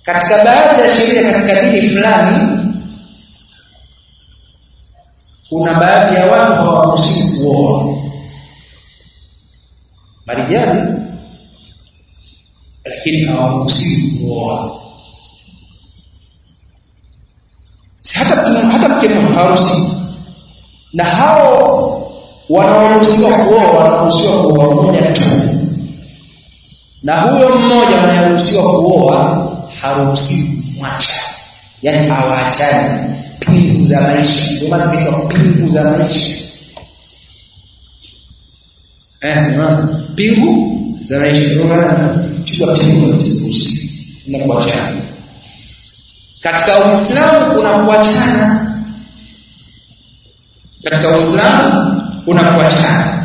Katika baadhi ya sheria katika dini fulani kuna baadhi ya watu hawaruhusiwi kuoa marijali, lakini hawaruhusiwi kuoa. Hata mke haruhusiwi. Na hao wanaoruhusiwa kuoa wanaruhusiwa kuoa mmoja tu. Na huyo mmoja anayeruhusiwa kuoa haruhusiwi kumwacha. Yaani hawaachani. Pingu za maisha. Ndio maana zinaitwa pingu za maisha. Pingu za maisha. Ndio maana chukua pingu zisiruhusi na kuachana. Katika Uislamu kuna kuachana. Katika Uislamu kuna kuachana.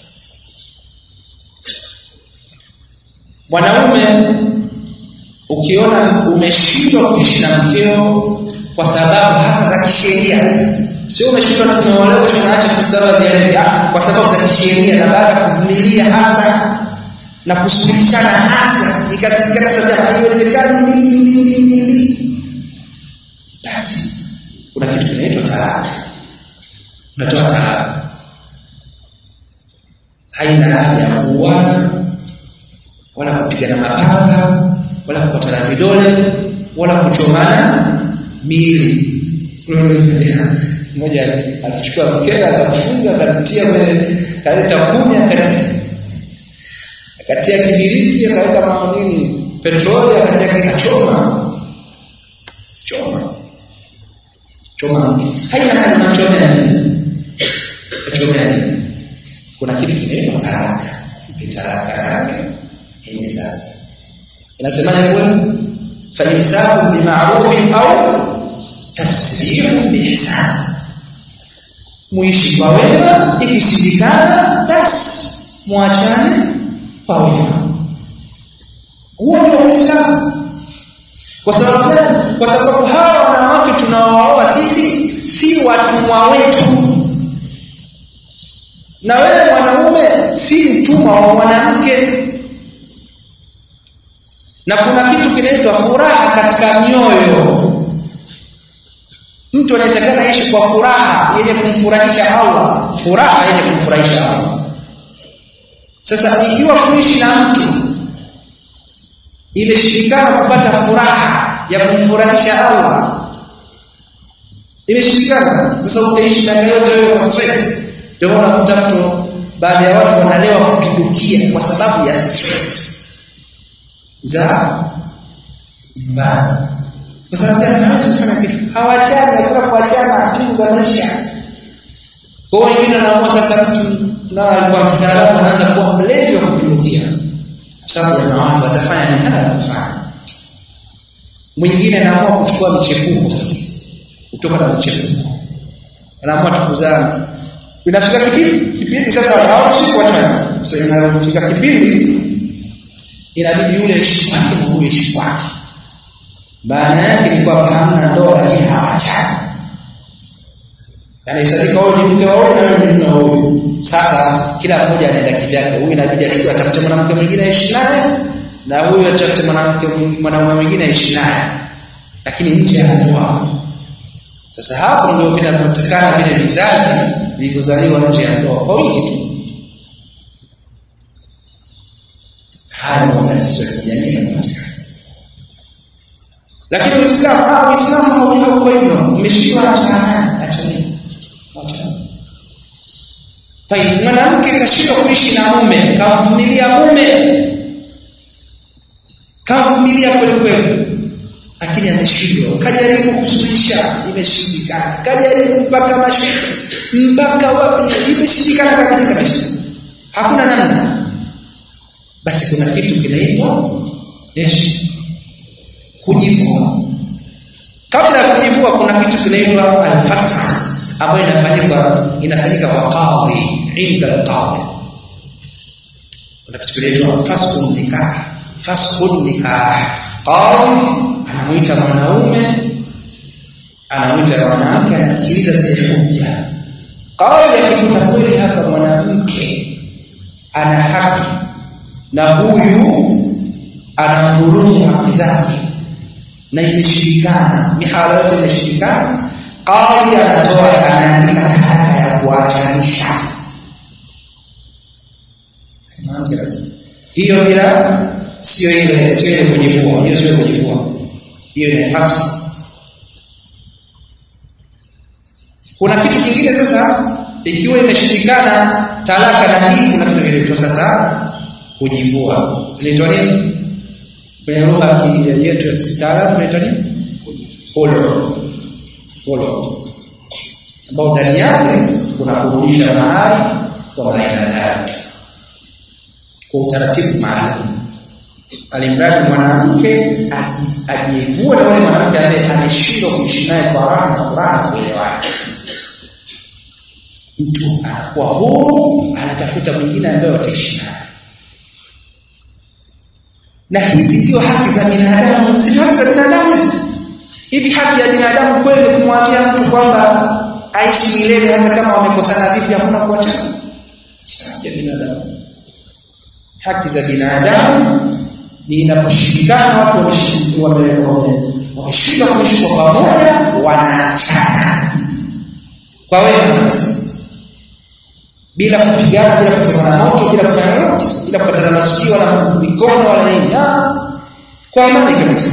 Mwanaume ukiona umeshindwa kuishi na mkeo kwa sababu hasa za kisheria, sio umeshindwa tumeolewa tunaacha kusaba zile kwa sababu za kisheria, na baada ya kuvumilia hasa na kusuluhishana hasa ikasikika sababu haiwezekani basi kuna kitu kinaitwa talaka. Unatoa talaka. Haina haja ya kuuana wala kupigana mapanga wala kukatana vidole wala kuchomana miili. Mmoja alichukua mkeka akamfunga akamtia kwenye kaleta kumi akatia kibiriti akaweka maanini petroli akatia kikachoma haina haja na chomea. Kuna kitu kinaitwa talaka. Talaka yake inaweza inasemaje kule? Fa imsaku bi ma'ruf au tasrihun bi ihsan. Muishi kwa wema, ikishindikana basi muachane kwa wema. Huo ndio Uislamu. Kwa sababu hawa wanawake tunaowaoa sisi si watumwa wetu. Na wewe mwanaume si mtumwa wa mwanamke. Na kuna kitu kinaitwa furaha katika mioyo. Mtu anayetakana aishi kwa furaha yenye kumfurahisha Allah, furaha yenye kumfurahisha Allah. Sasa ikiwa kuishi na mtu imeshindikana kupata furaha ya kumfurahisha Allah, imeshindikana, sasa utaishi na yote wewe kwa stress. Ndio unakuta mtu, baadhi ya watu wanalewa kupindukia kwa sababu ya stress za mbaya. Kwa sababu hawezi kufanya kitu, hawachani, hakuna kuachana, pingu za maisha. Kwa wengine wanaamua sasa mtu na alikuwa msalama anaanza kuwa mlevi wa kupindukia. Sababu anaanza atafanya nini anafanya. Mwingine anaamua kuchukua michepuko sasa. Kutoka na michepuko. Anaamua tukuzana. Inafika kipindi sasa hawezi kuachana. Sasa inafika kipindi inabidi yule heshima yake na huyo heshima yake. Maana yake ni kwamba hamna ndoa lakini hawachani. Anahesabu wao ni mke wao na wewe ni wao. Sasa kila mmoja anaenda kivyake. Huyu inabidi achukue atafute mwanamke mwingine aishi naye, na huyu atafute mwanaume mwingine aishi naye. Lakini nje ya ndoa. Sasa hapo ndio vinapatikana vile vizazi vilivyozaliwa nje ya ndoa kwa wingi tu. Haya ndio matatizo ya kijamii yanapatikana. Lakini Uislamu hauko kwa hivyo. Umeshindwa achana. Tayari mwanamke kashindwa kuishi na mume, kamvumilia kweli, lakini ameshindwa. Kajaribu kusuluhisha, imeshindikana. Kajaribu mpaka mashito, mpaka wapi, imeshindikana kabisa. Hakuna namna. Basi kuna kitu kinaitwa kujivua. Kabla ya kujivua kuna kitu kinaitwa al-fasl, ambayo inafanyika kwa qadhi, inda al-qadhi. Kuna kitu kinaitwa fasqun nikah. Qadhi anamuita mwanaume, anamuita mwanamke, anasikiliza zile hoja. Qadhi akifuta kweli hapa mwanamke ana haki na huyu anamdhulumu haki zake, na imeshirikana, mihala yote imeshirikana, qadhi anatoa anaandika talaka ya kuachanisha. Hiyo bila sio ile kujifua, hiyo sio kujifua, hiyo ni nafasi. Kuna kitu kingine sasa, ikiwa imeshirikana talaka na hii, kuna kitu kingine sasa kujifua. Inaitwa nini? Kwenye lugha yetu ya kitaalamu inaitwa nini? Holo. Ambao ndani yake kuna kurudisha mahali kwa baina yake kwa utaratibu maalum. Alimradi mwanamke ajivue na wale mwanamke ambaye ameshindwa kuishi naye kwa raha na furaha na kuelewana. Mtu anakuwa huru, anatafuta mwingine ambaye wataishi naye. Na hizi ndio haki za binadamu, si haki za binadamu. Hivi haki ya binadamu kweli kumwambia mtu kwamba aishi milele hata kama wamekosana vipi, hakuna kuachana? Si haki ya binadamu. Haki za binadamu ni inaposhirikana watu wameshindwa kuishi kwa pamoja, wanaachana kwa wema, bila kupigana, bila kuchomana moto, bila kufanya lolote, bila kupatana masikio wala mikono wala nini, kwa amani kabisa.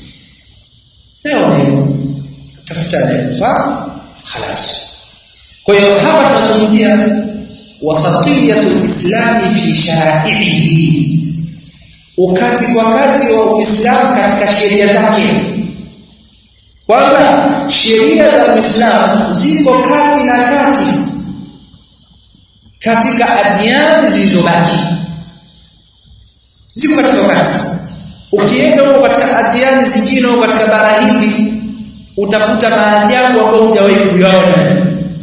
Leo tafuta nafaa خلاص. Kwa hiyo hapa tunazungumzia wasatiyatul islami fi shara'ihi, wakati wa Uislamu katika sheria zake, kwamba sheria za Uislamu ziko kati na kati katika adyan zilizobaki, ziko katika kati. Ukienda huko katika adyan zingine huko katika bara hili utakuta maajabu ambayo hujawahi kuyaona.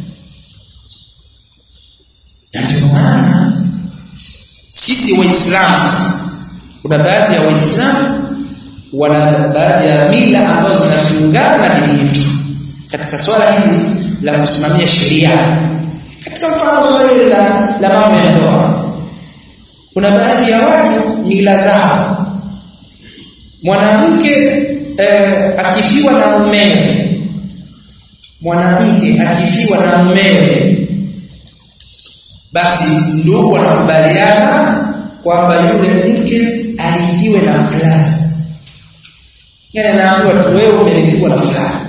Ndio maana sisi Waislamu sasa, kuna baadhi ya Waislamu wana baadhi ya mila ambazo zinaungana na dini yetu katika swala hili la kusimamia sheria. Katika mfano swala hili la mambo ya ndoa, kuna baadhi ya watu mila zao, mwanamke akifiwa na mumewe, basi ndugu wanakubaliana kwamba yule mke alifiwe na fulani. Yaani anaambiwa tu, wewe umelifiwa na fulani.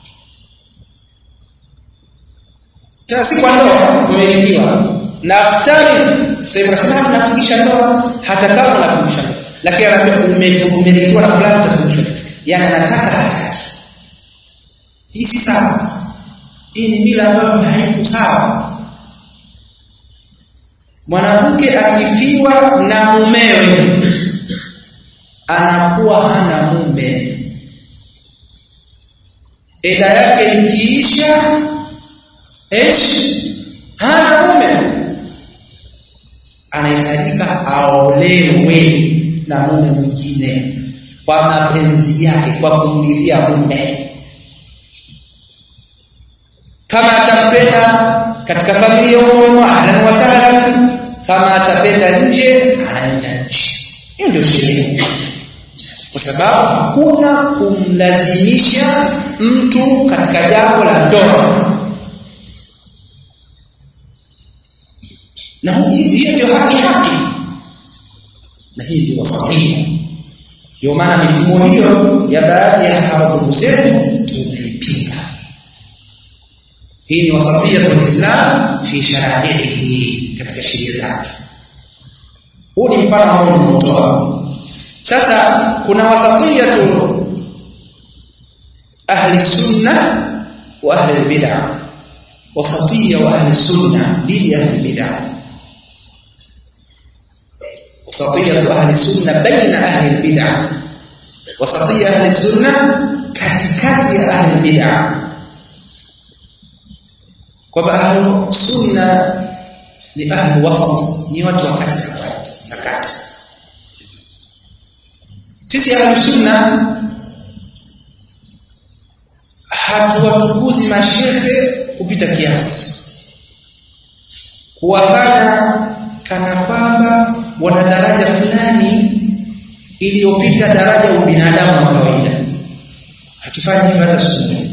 Si kwa ndoa umelifiwa na fulani, sema nafikisha ndoa hata kama unafikisha ndoa, lakini anaambia umelifiwa na fulani utafikisha. Yaani anataka hataki. Hii si sawa. Hii ni mila ambayo haiko sawa. Mwanamke akifiwa na mumewe anakuwa hana mume. Eda yake ikiisha, hana mume. Anahitajika aolewe na mume mwingine kwa mapenzi yake, kwa kumlilia mume. Kama atapenda katika familia huko, ahlan wa sahlan. Kama atapenda nje, anaenda nje. Hiyo ndio sheria. Kwa sababu hakuna kumlazimisha mtu katika jambo la ndoa. Na hiyo ndio haki. Na hii ndio wasatia. Ndio maana mifumo hiyo ya baadhi ya hao zetu tunaipinga. Hii ni wasatiyatul Islam fi shara'ihi, katika sheria zake. Huu ni mfano ambao nimetoa. Sasa kuna wasatiyatu ahli sunna wa ahli bid'ah. Wasatiyya wa ahli sunna dhidi ya ahli bid'ah. Wasatiyatu ahli sunna baina ahli bid'ah. Wasatiyya ahli sunna katikati ya ahli bid'ah. Kwa ahli sunna ni ahli wasat, ni watu wa kati na kati. Sisi ahli sunna hatuwatukuzi mashehe kupita kiasi, kuwafanya kana kwamba wana daraja fulani iliyopita daraja ya ubinadamu wa kawaida. tufanye hata siku moja.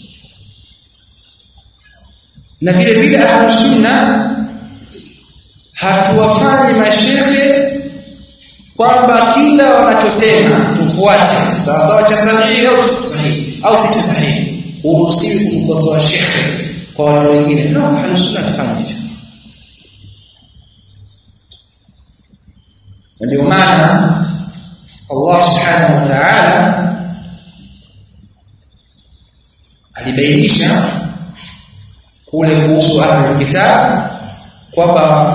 Na vile vile ahlus sunna hatuwafanyi mashehe kwamba kila wanachosema tufuate sawa sawa cha sahihi au sahihi au si sahihi. Uruhusiwi kumkosoa shekhe kwa watu wengine. No, ahlus sunna tufanye hivyo. Ndio maana Allah subhanahu wa ta'ala alibainisha kule kuhusu ahlul kitab kwamba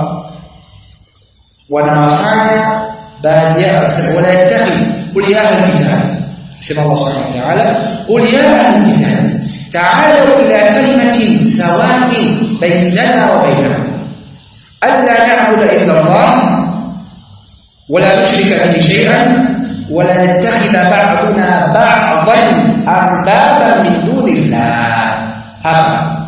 wanawafanya baadhi ya wala yattakhidhu qul ya ahlul kitab, sema Allah subhanahu wa ta'ala qul ya ahlul kitab ta'alu ila kalimatin sawa'in bainana wa bainakum alla na'budu illa Allah ولا نشرك به شيئا ولا نتخذ بعضنا بعضا أربابا من دون الله. هذا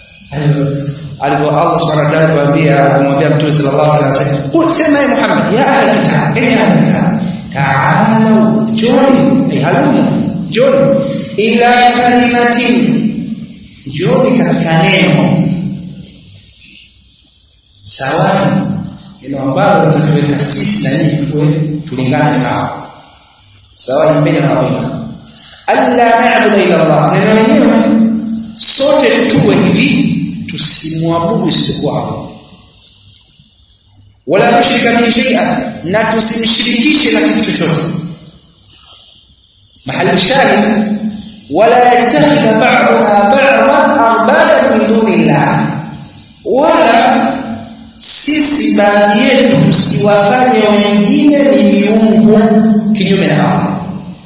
Allah subhanahu wa ta'ala kumwambia Mtume sallallahu alaihi wasallam, qul sema ya Muhammad ya ahli kitab, ya ahli kitab ta'alu joni halumu joni ila kalimatin, joni katika neno sawa neno ambalo tutaweka sisi na nyinyi tulingane sawa sawa mbele na wengine. Alla na'budu illa Allah, neno lenyewe sote tuwe hivi, tusimwabudu isipokuwa Allah. Wala tushrika bihi shay'an, na tusimshirikishe na kitu chochote. Mahali shahid wala yattakhidha ba'duna ba'dan arbaban min dunillah, wala sisi baadhi yetu tusiwafanye wengine ni miungu kinyume na Allah.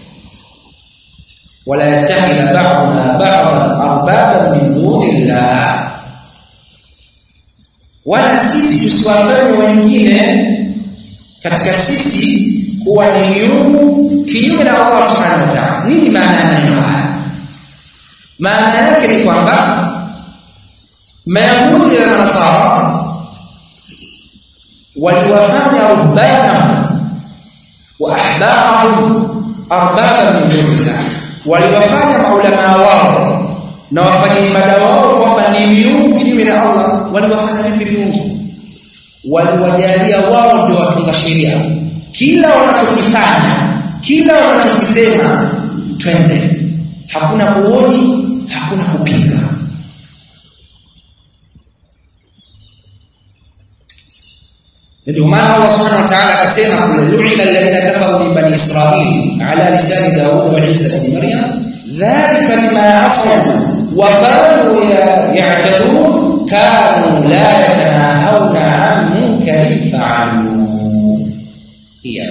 Wala yattakhidha ba'duna ba'dan arbaban min dunillah, wala sisi tusiwafanye wengine katika sisi kuwa ni miungu kinyume na Allah subhanahu wa ta'ala. Nini maana ya maneno haya? Maana yake ni kwamba Mayahudi na Nasara waliwafanya rubbana wa ahbarahum arbaba min dunillah, waliwafanya maulama wao na wafanya ibada wao kwamba ni miungu kinyume na Allah. Waliwafanya vipi miungu? Waliwajalia wao ndio watunga sheria, kila wanachokifanya, kila wanachokisema twende, hakuna kuoni, hakuna kupinga. Ndio maana Allah subhanahu wa ta'ala akasema lu'ina alladhina kafaru min bani Israil ala lisani Daud wa Isa ibn Maryam dhalika bima asaw wa kanu ya'tadun kanu la yatanahawna 'an munkarin fa'alu. Hiya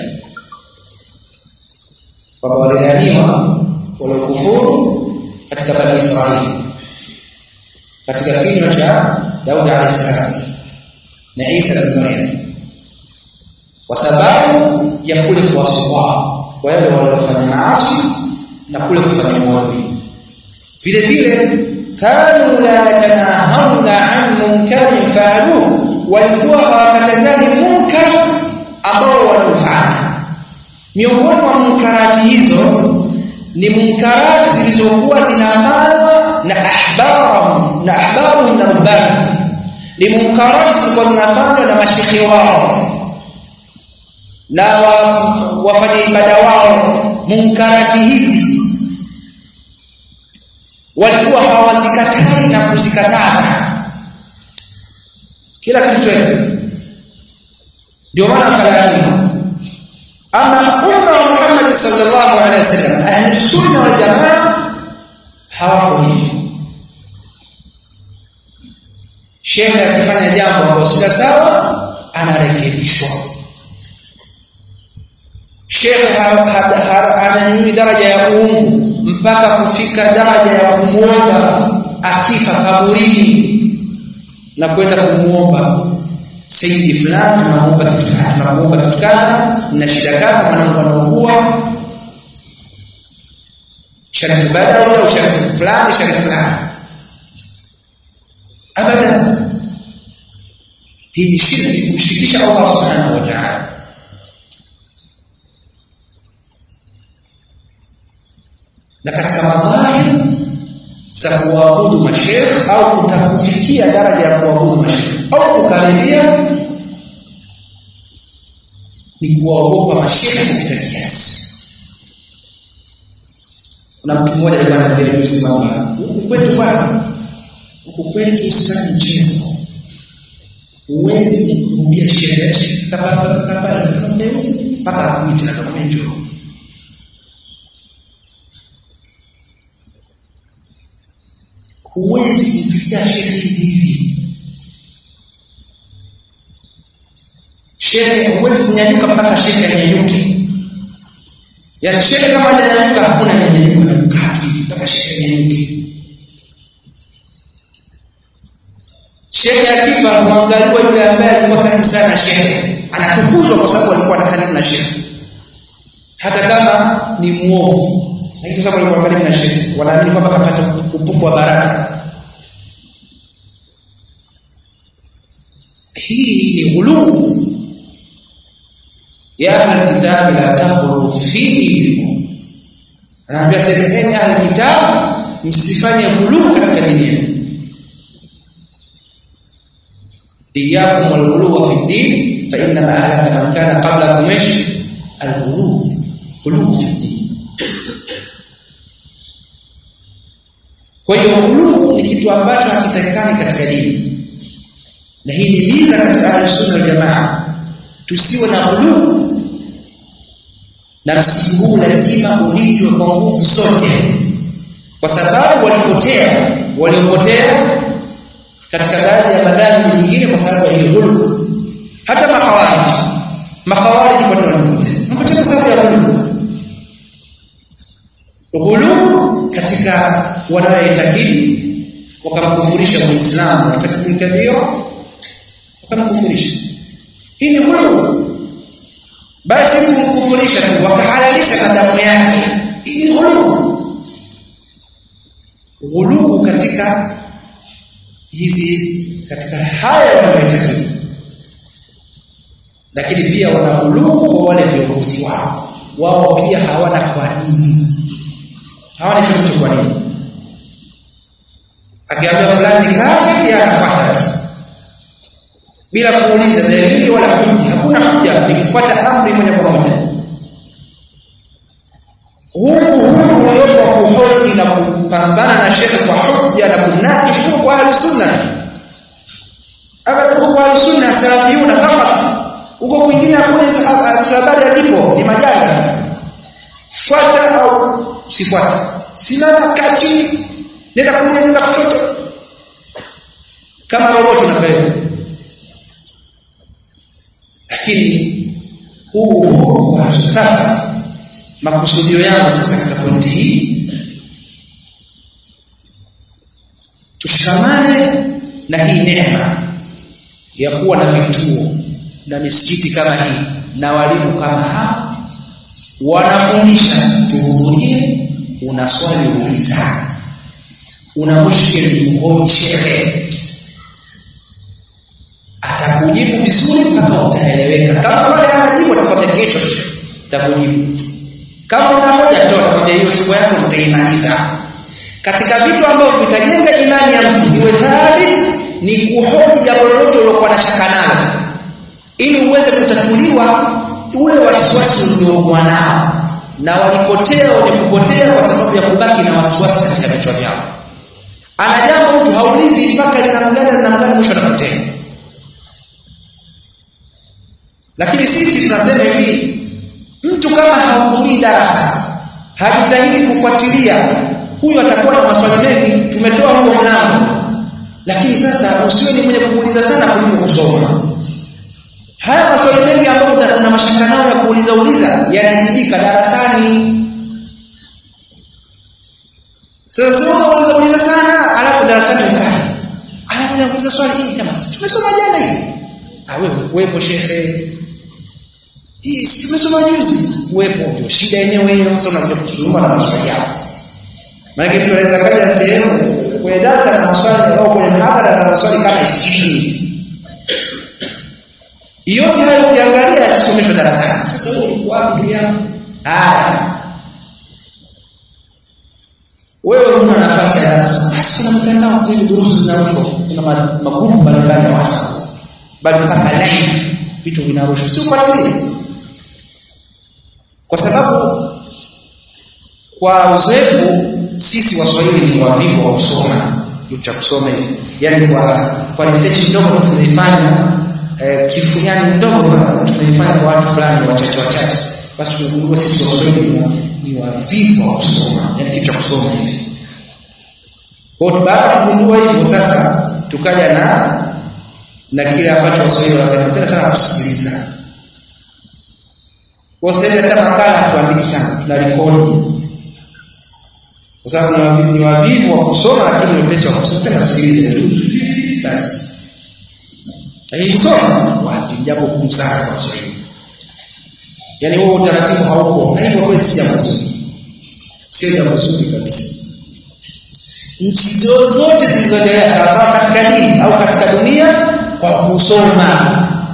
kwa walianiwa walokufuru katika bani Israil katika kinywa cha Daud alayhi salam na Isa ibn Maryam, kwa sababu ya kule kuwasumbua wale waliofanya maasi na kule kufanya maovu. Vile vile kanu la yatanahawna 'an munkarin fa'alu, walikuwa hawakatazani munkar ambao wanaufanya. Miongoni mwa munkarati hizo ni munkarati zilizokuwa zinafanywa na ahbaru na rubbani, ni munkarati zilizokuwa zinafanywa na mashekhi wao na wafanya ibada wao. Munkarati hizi walikuwa hawazikatai na kuzikataza kila kitu chote. Ndio maana kalaani ama umma wa Muhammad sallallahu alaihi wasallam, ahli sunna wal jamaa hawako hivyo. Sheikh akifanya jambo ambalo si sawa anarekebishwa. Sheikh ananyanyua daraja ya uungu mpaka kufika daraja ya kumuomba akifa kaburini na kwenda kumuomba sayyidi fulani, tunamuomba kitu kadha na shida kadha, mwanangu anaugua, sharifu badawi au sharifu fulani abada. Hii ni shirki, kushirikisha Allah subhanahu wa ta'ala. na katika madhahir za kuabudu mashaikh au kutakufikia daraja ya kuabudu mashaikh au kukaribia ni kuogopa mashaikh kupita kiasi. Kuna mtu mmoja alikuwa ananiambia kusimama huku kwetu bwana, huku kwetu usifanye mchezo, huwezi kurudia sheria kapapa mpaka akuite na kama njoo. Huwezi kufikia sheria hivi. Sheria huwezi kunyanyuka mpaka sheria inyanyuke. Yaani sheria kama hajanyanyuka hakuna kunyanyuka mpaka sheria inyanyuke. Sheria akifa muangaliwa yule ambaye alikuwa karibu sana na sheria, anatukuzwa kwa sababu alikuwa karibu na sheria. Hata kama ni muovu, lakini kwa sababu alikuwa karibu na sheria, wanaamini kwamba kapata upupu wa baraka. Hii ni ghuluu. Ya ahli kitab la taqulu fihi, anaambia sehemu ahli kitab msifanye ghuluu katika dini yenu. Iyyakum wal ghuluw fi ad-din fa inna ma ahlaka man kana qablakum al-ghuluw fi ad-din. Kwa hiyo ghuluw ni kitu ambacho hakitakikani katika dini, na hii ni miza katika Ahlus-Sunnah wal Jamaa. Tusiwe na ghuluw, na msingi huu lazima ulindwe kwa nguvu zote, kwa sababu waliopotea katika baadhi ya madhhabi nyingine kwa sababu ya ghuluw. Hata makhawarij kwa nini wanapotea? Kwa sababu ya ghuluw katika wanaoitakidi, wakamkufurisha Muislamu watakubali kabisa, wakamkufurisha. Hii ni ghuluw. Basi kumkufurisha tu wakahalalisha na damu yake, hii ni ghuluw katika katika haya wanayotakidi. Lakini pia wana ghuluw kwa wale viongozi wao pia hawana kwa nini, hawana chochote kwa nini. Akiambia fulani kafiri anafuata tu bila kuuliza dalili wala hujja. Hakuna hujja, ni kufuata amri moja kwa moja. Huu uliopo kuhoji na kupambana na shekhe kwa hujja na kunakishu kwa Ahlus-Sunnah. Kwa Ahlus-Sunnah salafiyuna kama huko kwingine hakuna habari hazipo, ni majanga. Fuata au usifuate, simama kati, nenda kulia nenda kushoto, kama roboti unapeleka. Lakini huu kwa sasa makusudio yangu katika pointi hii, tushikamane na hii neema ya kuwa na vituo na misikiti kama hii na walimu kama hawa wanafundisha. Tuhudhurie, unaswali uliza, una mushkili mhoji shehe, atakujibu vizuri mpaka utaeleweka. Kama wale anajibu atakwambia kesho atakujibu. Kama una hoja tu atakwambia hiyo siku yako utaimaliza. Katika vitu ambavyo vitajenga imani ya mtu iwe thabiti ni kuhoji jambo lolote ulilokuwa na shaka nalo, ili uweze kutatuliwa ule wasiwasi uliokuwa nao. Na walipotea wenye kupotea kwa sababu ya kubaki na wasiwasi katika vichwa vyao. Ana jambo mtu haulizi mpaka linamgana mwisho anapotea. Lakini sisi tunasema hivi, mtu kama hahudhurii darasa, hajitahidi kufuatilia, huyo atakuwa na maswali mengi. Tumetoa huo mlango. Lakini sasa usiwe ni mwenye kuuliza sana kuliko kusoma. Haya maswali mengi ambayo una mashaka nayo ya kuuliza yanajibika darasani. Sasa uliza sana alafu darasani ukae. Anakuja kuuliza swali hili kama tumesoma jana hili. Wewe shehe. Hii tumesoma juzi. Wewe ndio shida yenyewe hiyo, sasa unakuja kusuluhisha na maswali yako. Maana mtu anaweza kaja sehemu kwenye darasa na maswali au kwenye mhadhara na maswali kama 20. Yote hayo ukiangalia yasomeshwa darasani. Sasa wewe uko wapi ndugu yangu? wewe una nafasi ya darasa, basi kuna mtandao sasa hivi durusu zinarushwa, kuna magrupu mbalimbali ya WhatsApp, bali mpaka live vitu vinarushwa, si ufuatilie. Kwa sababu kwa uzoefu sisi Waswahili ni wavivu wa kusoma, kitu cha kusoma hivi. Yaani kwa research ndogo tunaifanya kifunyani ndogo tunaifanya kwa watu fulani wachache, basi tunagundua sisi Waswahili ni wavivu wa kusoma, yaani kitu cha kusoma hivi. Kwa hiyo baada ya kugundua hivyo sasa tukaja na kile ambacho Waswahili wanapenda sana kusikiliza. Kwa sababu hata makala tuandiki sana, tunarekodi. Kwa sababu ni wavivu wa kusoma lakini wepesi wa kusoma, tena sikilize tu basi. Hii kusoma wapi jambo gumu sana kwa Kiswahili. Yaani huo utaratibu haupo. Na hivyo kweli si jambo zuri. Sio jambo zuri kabisa. Nchi zote zilizoendelea sawa katika dini au katika dunia kwa kusoma.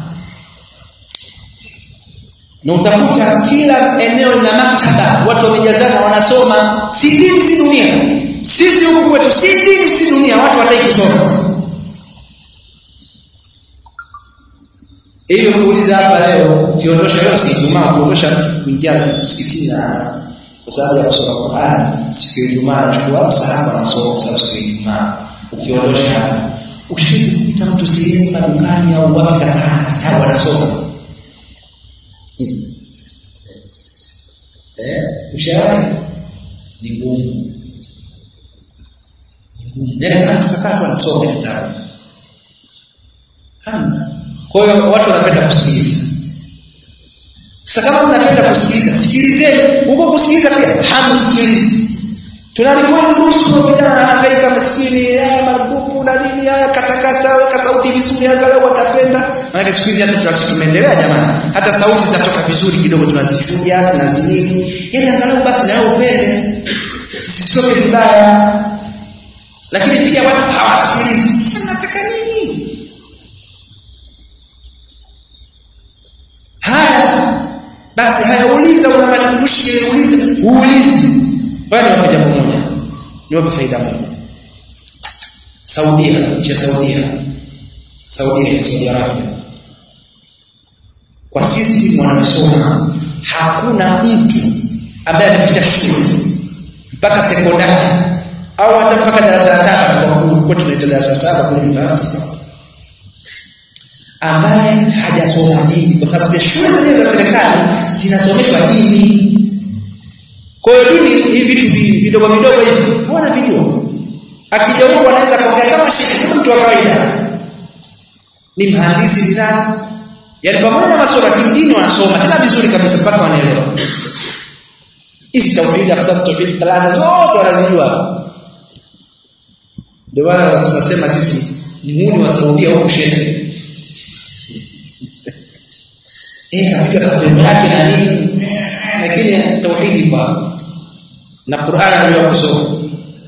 Na utakuta kila eneo lina maktaba, watu wamejazana wanasoma, si dini si dunia. Sisi huku kwetu si dini si dunia, watu wataki kusoma. Hivyo kuuliza hapa leo, ukiondosha leo si Ijumaa, kuondosha mtu kuingia msikitini na kwa sababu ya kusoma Qur'an, siku ya Ijumaa anachukua msahafu anasoma kwa sababu siku ya Ijumaa. Ukiondosha hapa, ukishikuta mtu sehemu na dukani au wapi kana kitabu anasoma. Ushauri ni ngumu. Ndio kama tukakaa tu anasoma kitabu. Kwa hiyo watu wanapenda kusikiliza. Sasa kama mnapenda kusikiliza, sikilizeni. Huko kusikiliza pia hamsikilizi. Tunalikuwa kuhusu bidhaa hangaika maskini, marupupu na nini haya katakata, weka sauti vizuri angalau watapenda. Maana siku hizi hata tumeendelea jamani. Hata sauti zitatoka vizuri kidogo tunazichuja, tunazimini. Yaani angalau basi na wewe upende. Sisitoke vibaya. Lakini pia watu hawasikilizi. Sasa nataka nini? Basi hayauliza una matumishi uliza, uulize. Bali wapo jambo moja. Ni wapo faida moja. Saudi Arabia. Kwa sisi wanasoma hakuna mtu ambaye amepita shule mpaka sekondari au hata mpaka darasa la 7 kwa tunaita darasa la 7 kule university ambaye hajasoma dini, kwa sababu zile shule za serikali zinasomeshwa dini. Kwa hiyo dini hivi vitu vidogo hivi hawana vijua. Akija huko anaweza kuongea kama shehe, mtu wa kawaida. Ni mhandisi ndani. Yaani pamoja na masuala ya dini wanasoma tena vizuri kabisa mpaka wanaelewa. Hizi tauhid kwa sababu tauhid talaka zote wanazijua. Ndio maana wanasema sisi ni huni wa Saudia huko shehe. Kapiga kafemu yake na nini, lakini tauhidi kwa na Qur'an ndio kusoma.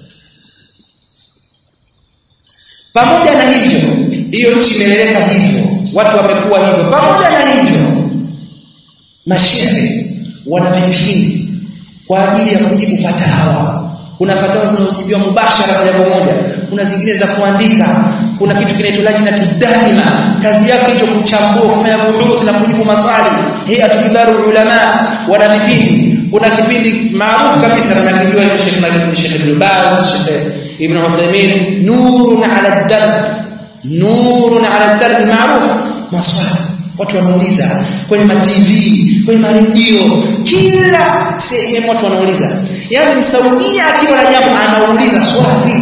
Pamoja na hivyo, hiyo nchi imeleleka hivyo, watu wamekuwa hivyo. Pamoja na hivyo, mashehe wana vipindi kwa ajili ya kujibu fatawa. Kuna fatawa zinazojibiwa mubashara moja kwa moja, kuna zingine za kuandika, kuna kitu kinaitwa lajna tudahima, kazi yake hiyo kuchambua, kufanya buhuthi na kujibu maswali. Hay'atu kibaru ulama wana vipindi. Kuna kipindi maarufu kabisa na kijua hiyo Sheikh Ibn Baz, Sheikh Ibn Uthaymeen, nurun ala ad-darb maarufu, maswali watu wanauliza kwenye ma-TV, kwenye ma-radio, kila sehemu watu wanauliza. Yaani Msaudia akiwa na jambo anauliza swali.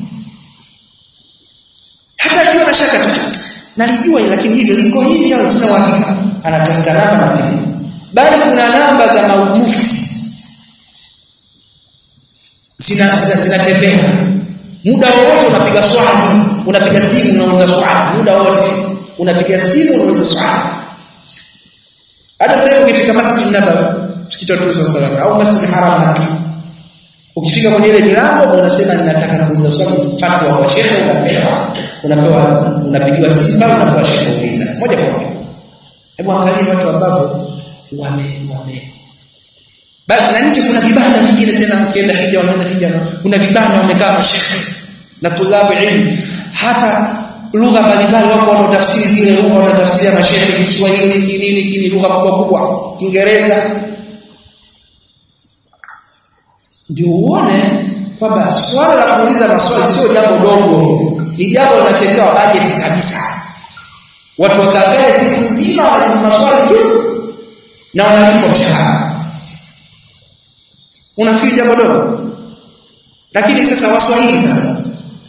Hata akiwa na shaka tu, nalijua lakini hili liko hivi au sina uhakika, anatafuta namba na pili. Bali kuna namba za mufti zinatembea. Muda wote unapiga swali, unapiga simu unauliza swali, muda wote unapiga simu unauliza swali. Hata sasa ukifika Masjid Nabawi, msikiti tu sallallahu au Masjid Haram hapa. Ukifika kwenye ile milango unasema ninataka kuuliza swali, fatwa kwa shehe unapewa, unapigiwa simu au unapewa shehe kuuliza moja kwa moja. Hebu angalia watu ambao Bali na nje kuna vibanda vingine tena, ukienda hija wanaenda hija kuna vibanda wamekaa mashekhe na tulabu ilmu, hata lugha mbalimbali wako wanatafsiri zile lugha, wanatafsiria mashekhe Kiswahili, nini lugha kubwa, Kiingereza. Ndio uone kwamba swala la kuuliza maswali sio jambo dogo, ni jambo linatengewa budget kabisa. Watu wakakaa siku nzima wanajibu maswali tu na wanalipa mshahara. Unafikiri jambo dogo? Lakini sasa Waswahili sasa,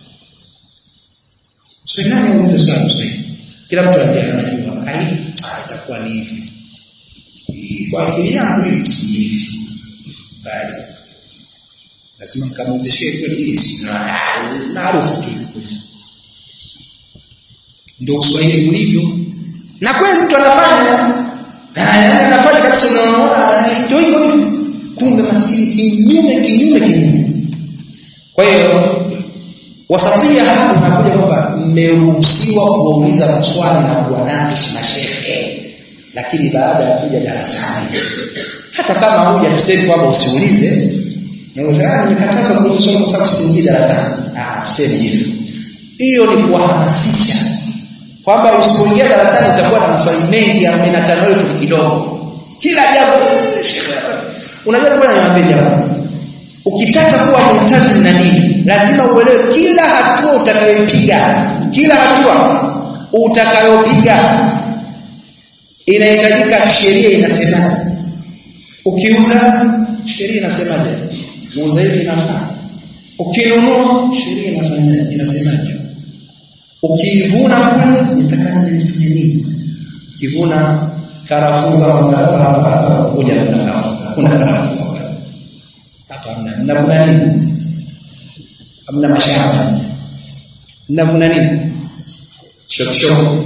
nani anaweza swali Kiswahili? Kila mtu anajua itakuwa ni hivi. Kwa akili yangu ni hivi. Bali lazima mkamwezeshe kweli hizi na maarufu tu. Ndio Kiswahili ulivyo. Na kweli mtu anafanya kabisa, unaona ndio hivyo. Kumbe maskini kinyume. Kwa hiyo wasatia hapo unakuja kwamba mmeruhusiwa kuuliza maswali na kuwanakish mashehe, lakini baada ya kuja darasani. Hata kama huja tuseme kwamba usiulize, naweza nikataza kuuliza kwa sababu siingii darasani. Tuseme hivyo. Hiyo ni kuhamasisha kwamba usipoingia darasani utakuwa na maswali mengi ya 45,000 kidogo. Kila jambo unajua kwa nini naambia, ukitaka kuwa mtazi na nini, lazima uelewe kila hatua utakayopiga inahitajika sheria inasemaje. Ukiuza, sheria inasemaje? Muuza hivi inafaa. Ukinunua, sheria inasemaje? Ukivuna kule unataka nifanye nini? Ukivuna karafuu hapa kuja kuna karafuu hapa mnavuna nini? Hamna mashamba. Mnavuna nini? Shokshok.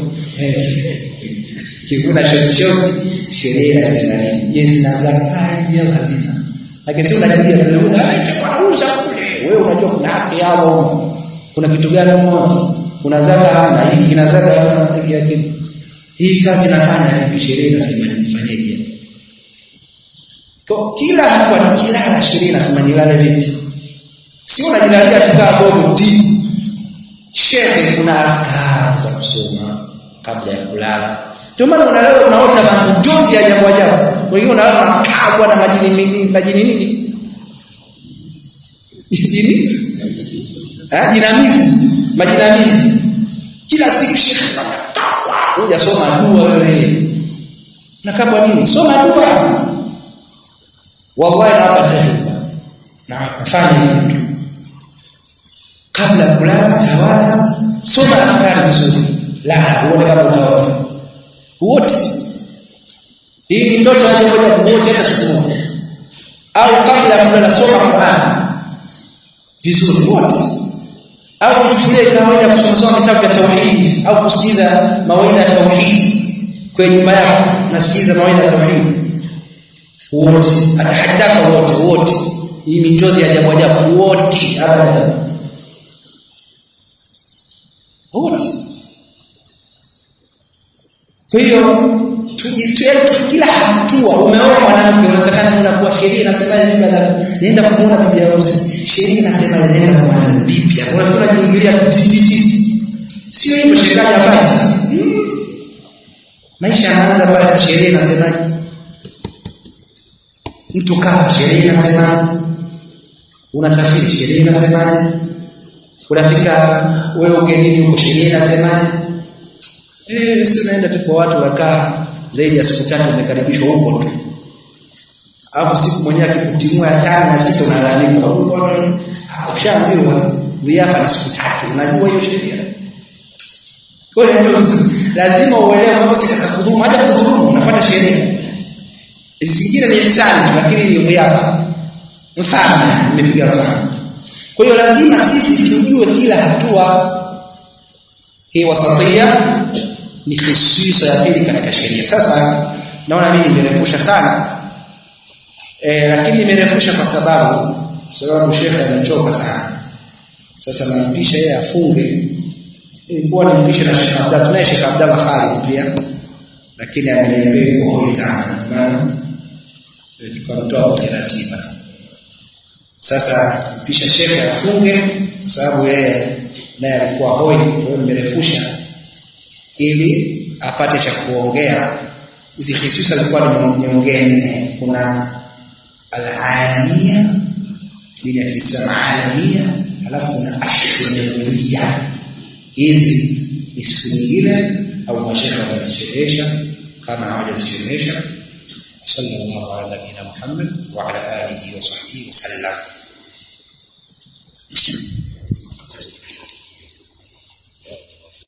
Kivuna shokshok, sheria inasema nini? Je, zinazaka hizi au hazina? Lakini unajilia wewe itakuuza kule. Wewe unajua kuna haki yao. Kuna kitu gani huko? Kuna zaka hamna, hii kina zaka yake. Hii kazi nafanya vipi? Sheria inasema nifanyeje? Kwa kila hatua kila sheria inasema nilale vipi? Sio unajilalia tukaa bogo ti. Shehe kuna afkar za kusoma kabla ya kulala. Ndio maana unalala unaota majozi ya ajabu. Wengine unalala unakabwa na majini nini? Majinamizi. Kila siku shehe hujasoma dua wewe. Nakabwa nini? Soma dua. Wallahi hapa tajua. Na kufanya kitu. Kabla kulala tawala, soma afkari vizuri. Uone kama utaota. Wote. Hii ni ndoto ya moja wote hata siku moja. Au kabla ya kulala soma Qur'an vizuri wote. Au kuchukulia kawaida kusoma vitabu vya tauhid au kusikiza mawaidha ya tauhid kwenye nyumba yako, nasikiza mawaidha ya tauhid. Wote atahadaka wote. Hii mitozi ya ajabu wote hapa. Wote. Kwa hiyo kila hatua umeona mwanamke unataka unakuwa sheria inasema nini baada nienda kumuona bibi harusi, sheria inasema nenda kumuona bibi. Unataka kuingilia titi. Sio hivyo sheria ya basi. Maisha yanaanza pale sheria inasemaje? Mtu kaa sheria inasemaje? Unasafiri sheria inasemaje? Unafika wewe ugenini huko sheria inasemaje? Sio naenda tu kwa watu wakaa zaidi ya siku 3 umekaribishwa huko tu. Alafu siku mwenyewe akikutimua ya 5 na 6 unalalamika. Ushaambiwa dhiafa ni siku 3. Unajua hiyo sheria. Kwa hiyo lazima uelewe mambo sitakudhulumu, hata kudhulumu unafuata sheria. Zingine ni ihsani lakini ni dhiafa. Mfano nimepiga mfano. Kwa hiyo lazima sisi tujue kila hatua. Hii wasatia ni khisuisa ya pili katika sheria. Sasa naona mimi nimerefusha sana. Lakini nimerefusha kwa sababu shekhe amechoka sana. Sasa nampisha yeye afunge. Ilikuwa nimpisha na Sheikh Abdalla, tunaye Sheikh Abdalla Khalid pia. Lakini ameniambia yuko hoi sana. tukamtoa kwenye ratiba. Sasa kisha shekhe afunge kwa sababu yeye naye alikuwa hoi, kwa hiyo nimerefusha ili apate cha kuongea. Hizi hususa alikuwa niongee nne. Kuna al-alania bila kisema alania, alafu kuna ashhuriyya. Hizi ni siku nyingine au mashekhe wanazisherehesha kama hawajazisherehesha. Sallallahu ala nabiyina Muhammad wa ala alihi wa sahbihi wasallam.